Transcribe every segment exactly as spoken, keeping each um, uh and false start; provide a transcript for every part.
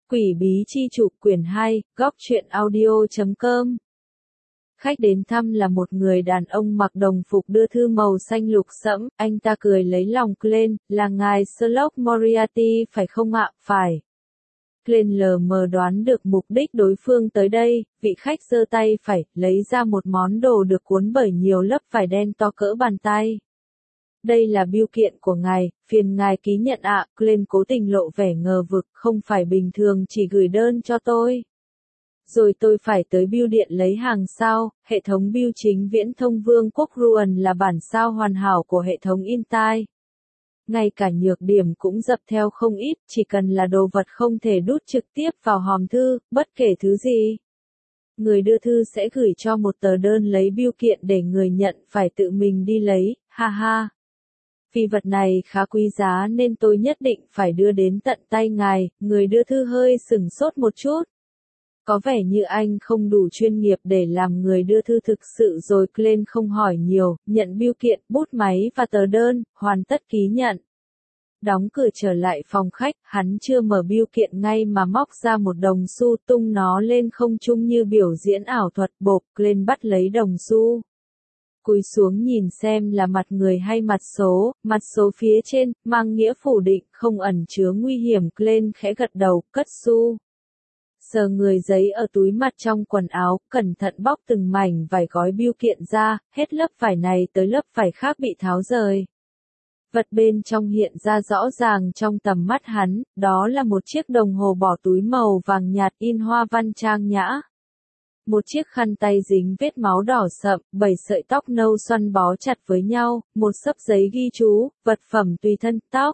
Quỷ bí chi chủ quyển hai, góc truyện audio chấm com. Khách đến thăm là một người đàn ông mặc đồng phục đưa thư màu xanh lục sẫm, anh ta cười lấy lòng Glenn, là ngài Sherlock Moriarty phải không ạ? Phải. Glenn lờ mờ đoán được mục đích đối phương tới đây, vị khách giơ tay phải, lấy ra một món đồ được cuốn bởi nhiều lớp vải đen to cỡ bàn tay. Đây là bưu kiện của ngài, phiền ngài ký nhận ạ. Glenn cố tình lộ vẻ ngờ vực, không phải bình thường chỉ gửi đơn cho tôi. Rồi tôi phải tới bưu điện lấy hàng sao? Hệ thống bưu chính Viễn thông Vương quốc Ruan là bản sao hoàn hảo của hệ thống Intai. Ngay cả nhược điểm cũng dập theo không ít, chỉ cần là đồ vật không thể đút trực tiếp vào hòm thư, bất kể thứ gì. Người đưa thư sẽ gửi cho một tờ đơn lấy bưu kiện để người nhận phải tự mình đi lấy, ha ha. Vì vật này khá quý giá nên tôi nhất định phải đưa đến tận tay ngài. Người đưa thư hơi sửng sốt một chút. Có vẻ như anh không đủ chuyên nghiệp để làm người đưa thư thực sự rồi. Glenn không hỏi nhiều, nhận bưu kiện, bút máy và tờ đơn, hoàn tất ký nhận. Đóng cửa trở lại phòng khách, hắn chưa mở bưu kiện ngay mà móc ra một đồng xu tung nó lên không trung như biểu diễn ảo thuật. Bộp, Glenn bắt lấy đồng xu. Cúi xuống nhìn xem là mặt người hay mặt số, mặt số phía trên, mang nghĩa phủ định, không ẩn chứa nguy hiểm. Glenn khẽ gật đầu, cất xu. Sờ người giấy ở túi mặt trong quần áo, cẩn thận bóc từng mảnh vải gói bưu kiện ra, hết lớp vải này tới lớp vải khác bị tháo rời. Vật bên trong hiện ra rõ ràng trong tầm mắt hắn, đó là một chiếc đồng hồ bỏ túi màu vàng nhạt in hoa văn trang nhã. Một chiếc khăn tay dính vết máu đỏ sậm, bảy sợi tóc nâu xoăn bó chặt với nhau, một xấp giấy ghi chú, vật phẩm tùy thân, tóc,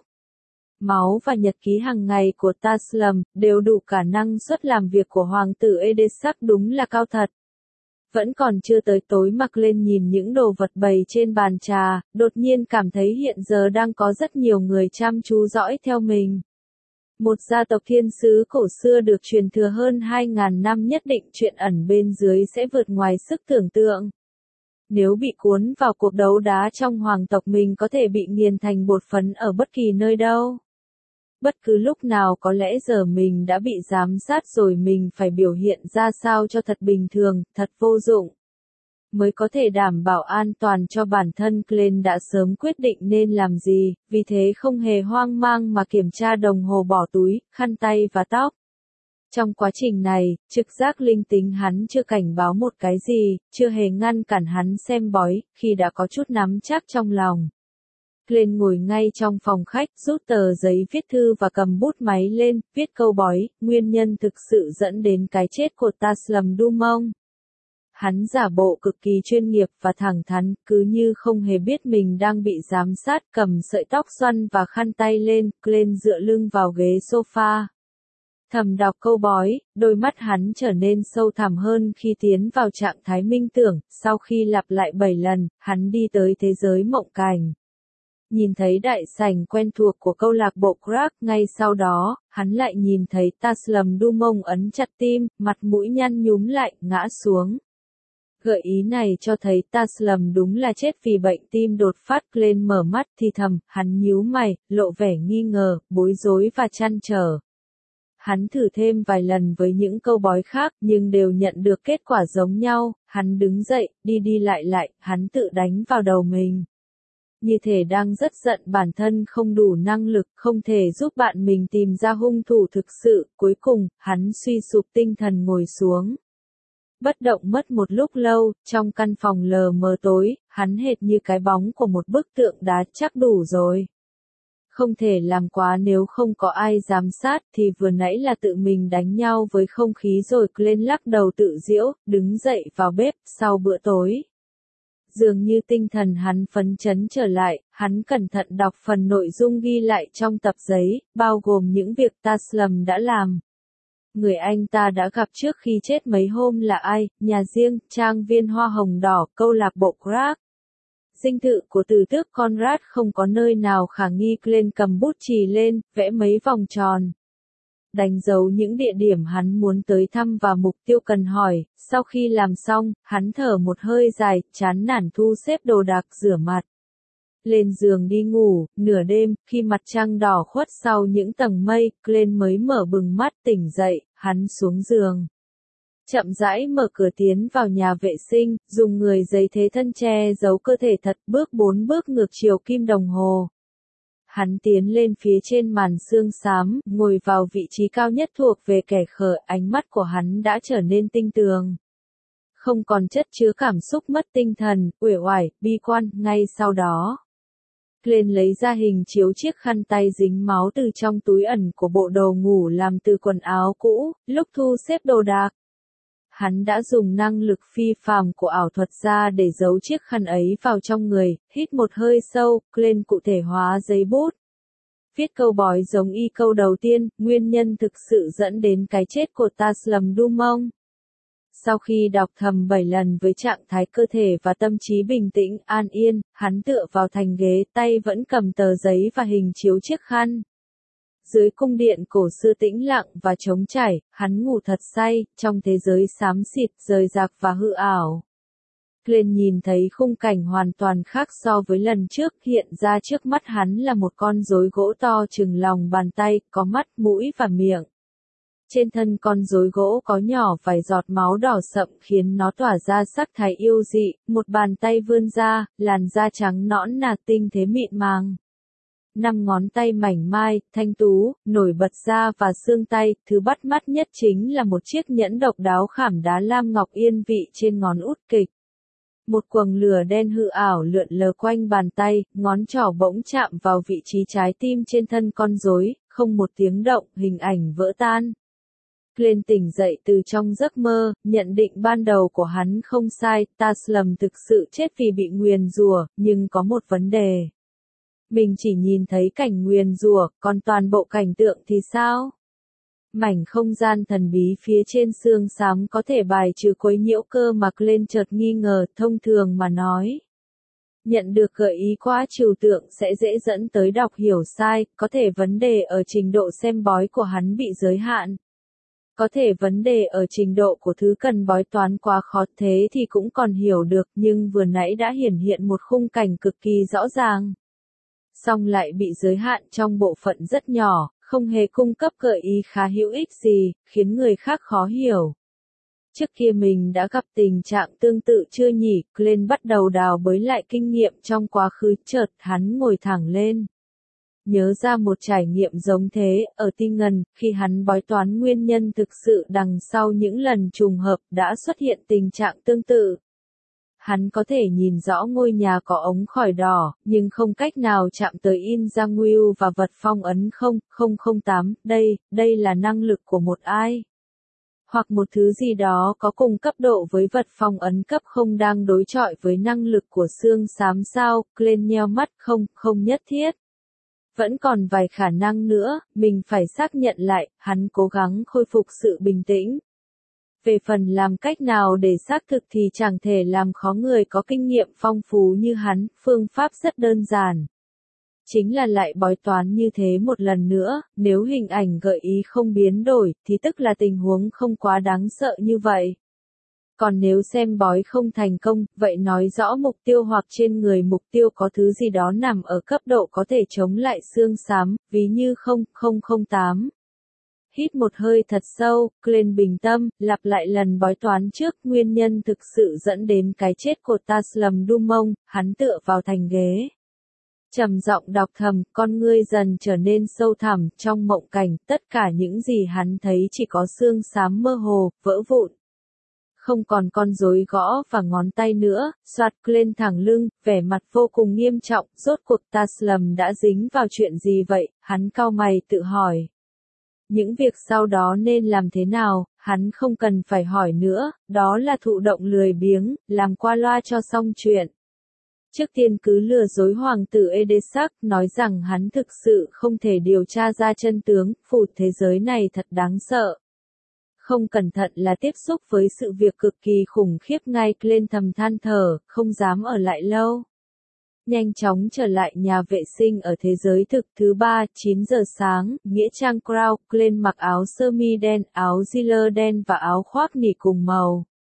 máu và nhật ký hàng ngày của Taslam, đều đủ cả năng suất làm việc của hoàng tử Edesac, đúng là cao thật. Vẫn còn chưa tới tối mà Glenn nhìn những đồ vật bày trên bàn trà, đột nhiên cảm thấy hiện giờ đang có rất nhiều người chăm chú dõi theo mình. Một gia tộc thiên sứ cổ xưa được truyền thừa hơn hai ngàn năm, nhất định chuyện ẩn bên dưới sẽ vượt ngoài sức tưởng tượng. Nếu bị cuốn vào cuộc đấu đá trong hoàng tộc, mình có thể bị nghiền thành bột phấn ở bất kỳ nơi đâu. Bất cứ lúc nào có lẽ giờ mình đã bị giám sát rồi, mình phải biểu hiện ra sao cho thật bình thường, thật vô dụng. Mới có thể đảm bảo an toàn cho bản thân. Glenn đã sớm quyết định nên làm gì, vì thế không hề hoang mang mà kiểm tra đồng hồ bỏ túi, khăn tay và tóc. Trong quá trình này, trực giác linh tính hắn chưa cảnh báo một cái gì, chưa hề ngăn cản hắn xem bói, khi đã có chút nắm chắc trong lòng. Glenn ngồi ngay trong phòng khách, rút tờ giấy viết thư và cầm bút máy lên, viết câu bói, nguyên nhân thực sự dẫn đến cái chết của Taslam Dumont. Hắn giả bộ cực kỳ chuyên nghiệp và thẳng thắn, cứ như không hề biết mình đang bị giám sát, cầm sợi tóc xoăn và khăn tay lên. Glenn dựa lưng vào ghế sofa. Thầm đọc câu bói, đôi mắt hắn trở nên sâu thẳm hơn khi tiến vào trạng thái minh tưởng. Sau khi lặp lại bảy lần, hắn đi tới thế giới mộng cảnh. Nhìn thấy đại sảnh quen thuộc của câu lạc bộ Crack, ngay sau đó, hắn lại nhìn thấy Taslam Dumont ấn chặt tim, mặt mũi nhăn nhúm lại, ngã xuống. Gợi ý này cho thấy Taslam đúng là chết vì bệnh tim đột phát. Glenn mở mắt thì thầm, hắn nhíu mày, lộ vẻ nghi ngờ, bối rối và trăn trở. Hắn thử thêm vài lần với những câu bói khác, nhưng đều nhận được kết quả giống nhau. Hắn đứng dậy, đi đi lại lại, hắn tự đánh vào đầu mình. Như thể đang rất giận bản thân không đủ năng lực, không thể giúp bạn mình tìm ra hung thủ thực sự. Cuối cùng, hắn suy sụp tinh thần ngồi xuống. Bất động mất một lúc lâu, trong căn phòng lờ mờ tối, hắn hệt như cái bóng của một bức tượng đá. Chắc đủ rồi. Không thể làm quá, nếu không có ai giám sát thì vừa nãy là tự mình đánh nhau với không khí rồi. Glenn lắc đầu tự giễu, đứng dậy vào bếp. Sau bữa tối, dường như tinh thần hắn phấn chấn trở lại, hắn cẩn thận đọc phần nội dung ghi lại trong tập giấy, bao gồm những việc Taslam đã làm. Người anh ta đã gặp trước khi chết mấy hôm là ai, nhà riêng, trang viên hoa hồng đỏ, câu lạc bộ Crack. Dinh thự của tử tước Conrad không có nơi nào khả nghi. Glenn cầm bút chì lên, vẽ mấy vòng tròn. Đánh dấu những địa điểm hắn muốn tới thăm và mục tiêu cần hỏi. Sau khi làm xong, hắn thở một hơi dài, chán nản thu xếp đồ đạc, rửa mặt. lên giường đi ngủ. Nửa đêm, khi mặt trăng đỏ khuất sau những tầng mây, Glenn mới mở bừng mắt tỉnh dậy, hắn xuống giường. Chậm rãi mở cửa tiến vào nhà vệ sinh, dùng người giấy thế thân che giấu cơ thể thật, bước bốn bước ngược chiều kim đồng hồ. Hắn tiến lên phía trên màn sương xám, ngồi vào vị trí cao nhất thuộc về kẻ khờ, ánh mắt của hắn đã trở nên tinh tường. Không còn chất chứa cảm xúc mất tinh thần, uể oải, bi quan, ngay sau đó. Glenn lấy ra hình chiếu chiếc khăn tay dính máu từ trong túi ẩn của bộ đồ ngủ làm từ quần áo cũ, lúc thu xếp đồ đạc. Hắn đã dùng năng lực phi phàm của ảo thuật ra để giấu chiếc khăn ấy vào trong người, hít một hơi sâu, Glenn cụ thể hóa giấy bút. Viết câu bói giống y câu đầu tiên, nguyên nhân thực sự dẫn đến cái chết của Taslim Dumont. Sau khi đọc thầm bảy lần với trạng thái cơ thể và tâm trí bình tĩnh, an yên, hắn tựa vào thành ghế, tay vẫn cầm tờ giấy và hình chiếu chiếc khăn. Dưới cung điện cổ xưa tĩnh lặng và trống trải, hắn ngủ thật say, trong thế giới xám xịt, rời rạc và hư ảo. Glenn nhìn thấy khung cảnh hoàn toàn khác so với lần trước, hiện ra trước mắt hắn là một con rối gỗ to chừng lòng bàn tay, có mắt, mũi và miệng. Trên thân con rối gỗ có nhỏ vài giọt máu đỏ sậm khiến nó tỏa ra sắc thái yêu dị, một bàn tay vươn ra, làn da trắng nõn nà tinh thế mịn màng. Năm ngón tay mảnh mai, thanh tú, nổi bật ra và xương tay, thứ bắt mắt nhất chính là một chiếc nhẫn độc đáo khảm đá lam ngọc yên vị trên ngón út kịch. Một quầng lửa đen hư ảo lượn lờ quanh bàn tay, ngón trỏ bỗng chạm vào vị trí trái tim trên thân con rối, không một tiếng động, hình ảnh vỡ tan. Glenn tỉnh dậy từ trong giấc mơ, nhận định ban đầu của hắn không sai, Taslim thực sự chết vì bị nguyền rủa, nhưng có một vấn đề. Mình chỉ nhìn thấy cảnh nguyền rủa, còn toàn bộ cảnh tượng thì sao? Mảnh không gian thần bí phía trên xương xám có thể bài trừ quấy nhiễu cơ mà Glenn chợt nghi ngờ, thông thường mà nói. Nhận được gợi ý quá trừu tượng sẽ dễ dẫn tới đọc hiểu sai, có thể vấn đề ở trình độ xem bói của hắn bị giới hạn. Có thể vấn đề ở trình độ của thứ cần bói toán quá khó, thế thì cũng còn hiểu được, nhưng vừa nãy đã hiển hiện một khung cảnh cực kỳ rõ ràng. Song lại bị giới hạn trong bộ phận rất nhỏ, không hề cung cấp gợi ý khá hữu ích gì, khiến người khác khó hiểu. Trước kia mình đã gặp tình trạng tương tự chưa nhỉ? Glenn bắt đầu đào bới lại kinh nghiệm trong quá khứ, chợt hắn ngồi thẳng lên. Nhớ ra một trải nghiệm giống thế, ở Tinh Ngân, khi hắn bói toán nguyên nhân thực sự đằng sau những lần trùng hợp đã xuất hiện tình trạng tương tự. Hắn có thể nhìn rõ ngôi nhà có ống khói đỏ, nhưng không cách nào chạm tới in Giang và vật phong ấn không không không tám, đây, đây là năng lực của một ai? Hoặc một thứ gì đó có cùng cấp độ với vật phong ấn cấp không đang đối chọi với năng lực của xương xám sao? Glenn nheo mắt, không, không nhất thiết. Vẫn còn vài khả năng nữa, mình phải xác nhận lại, hắn cố gắng khôi phục sự bình tĩnh. Về phần làm cách nào để xác thực thì chẳng thể làm khó người có kinh nghiệm phong phú như hắn, phương pháp rất đơn giản. Chính là lại bói toán như thế một lần nữa, nếu hình ảnh gợi ý không biến đổi, thì tức là tình huống không quá đáng sợ như vậy. Còn nếu xem bói không thành công, vậy nói rõ mục tiêu hoặc trên người mục tiêu có thứ gì đó nằm ở cấp độ có thể chống lại xương xám, ví như không không không tám. Hít một hơi thật sâu, Glenn bình tâm, lặp lại lần bói toán trước, nguyên nhân thực sự dẫn đến cái chết của Taslim Dumont, hắn tựa vào thành ghế. Trầm giọng đọc thầm, con ngươi dần trở nên sâu thẳm, trong mộng cảnh, tất cả những gì hắn thấy chỉ có xương xám mơ hồ, vỡ vụn. Không còn con rối gõ và ngón tay nữa, soạt Glenn thẳng lưng, vẻ mặt vô cùng nghiêm trọng, rốt cuộc Taslim đã dính vào chuyện gì vậy, hắn cau mày tự hỏi. Những việc sau đó nên làm thế nào, hắn không cần phải hỏi nữa, đó là thụ động lười biếng, làm qua loa cho xong chuyện. Trước tiên cứ lừa dối hoàng tử Edesac, nói rằng hắn thực sự không thể điều tra ra chân tướng, phụt thế giới này thật đáng sợ. Không cẩn thận là tiếp xúc với sự việc cực kỳ khủng khiếp ngay, Glenn thầm than thở, không dám ở lại lâu. Nhanh chóng trở lại nhà vệ sinh ở thế giới thực thứ ba, chín giờ sáng, nghĩa trang Crown, Glenn mặc áo sơ mi đen, áo Giller đen và áo khoác nỉ cùng màu.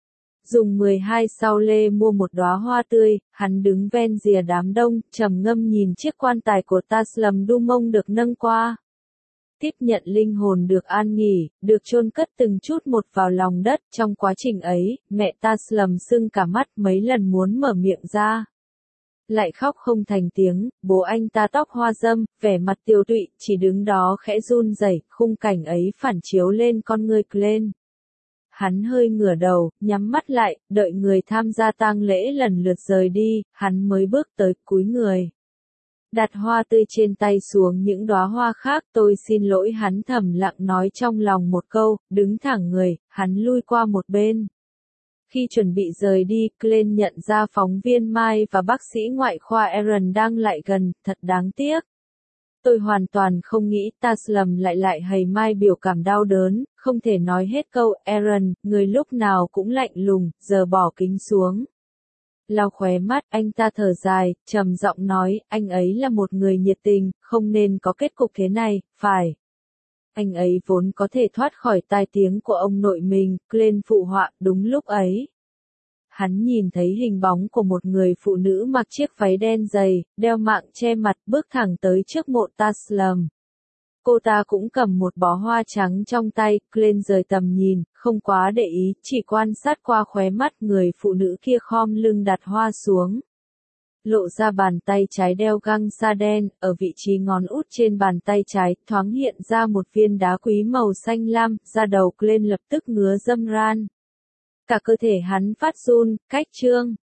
dùng mười hai sao lê mua một đóa hoa tươi, hắn đứng ven rìa đám đông, trầm ngâm nhìn chiếc quan tài của Taslim Dumont được nâng qua. Tiếp nhận linh hồn được an nghỉ, được chôn cất từng chút một vào lòng đất, trong quá trình ấy, mẹ Taslim sưng cả mắt mấy lần muốn mở miệng ra. Lại khóc không thành tiếng, bố anh ta tóc hoa râm, vẻ mặt tiều tụy, chỉ đứng đó khẽ run rẩy, khung cảnh ấy phản chiếu lên con người Glenn. Hắn hơi ngửa đầu, nhắm mắt lại, đợi người tham gia tang lễ lần lượt rời đi, hắn mới bước tới, cúi người. Đặt hoa tươi trên tay xuống những đóa hoa khác, tôi xin lỗi, hắn thầm lặng nói trong lòng một câu, đứng thẳng người, hắn lui qua một bên. Khi chuẩn bị rời đi, Glenn nhận ra phóng viên Mike và bác sĩ ngoại khoa Aaron đang lại gần, thật đáng tiếc. Tôi hoàn toàn không nghĩ Taslim lại lại hay Mike biểu cảm đau đớn, không thể nói hết câu, Aaron, người lúc nào cũng lạnh lùng, giờ bỏ kính xuống. Lau khóe mắt, anh ta thở dài, trầm giọng nói, anh ấy là một người nhiệt tình, không nên có kết cục thế này, phải. Anh ấy vốn có thể thoát khỏi tai tiếng của ông nội mình, Glenn phụ họa, đúng lúc ấy. Hắn nhìn thấy hình bóng của một người phụ nữ mặc chiếc váy đen dày, đeo mạng che mặt, bước thẳng tới trước mộ Taslim. Cô ta cũng cầm một bó hoa trắng trong tay, Glenn rời tầm nhìn, không quá để ý, chỉ quan sát qua khóe mắt người phụ nữ kia khom lưng đặt hoa xuống. Lộ ra bàn tay trái đeo găng sa đen, ở vị trí ngón út trên bàn tay trái, thoáng hiện ra một viên đá quý màu xanh lam, da đầu Glenn lập tức ngứa râm ran. Cả cơ thể hắn phát run, cách trương.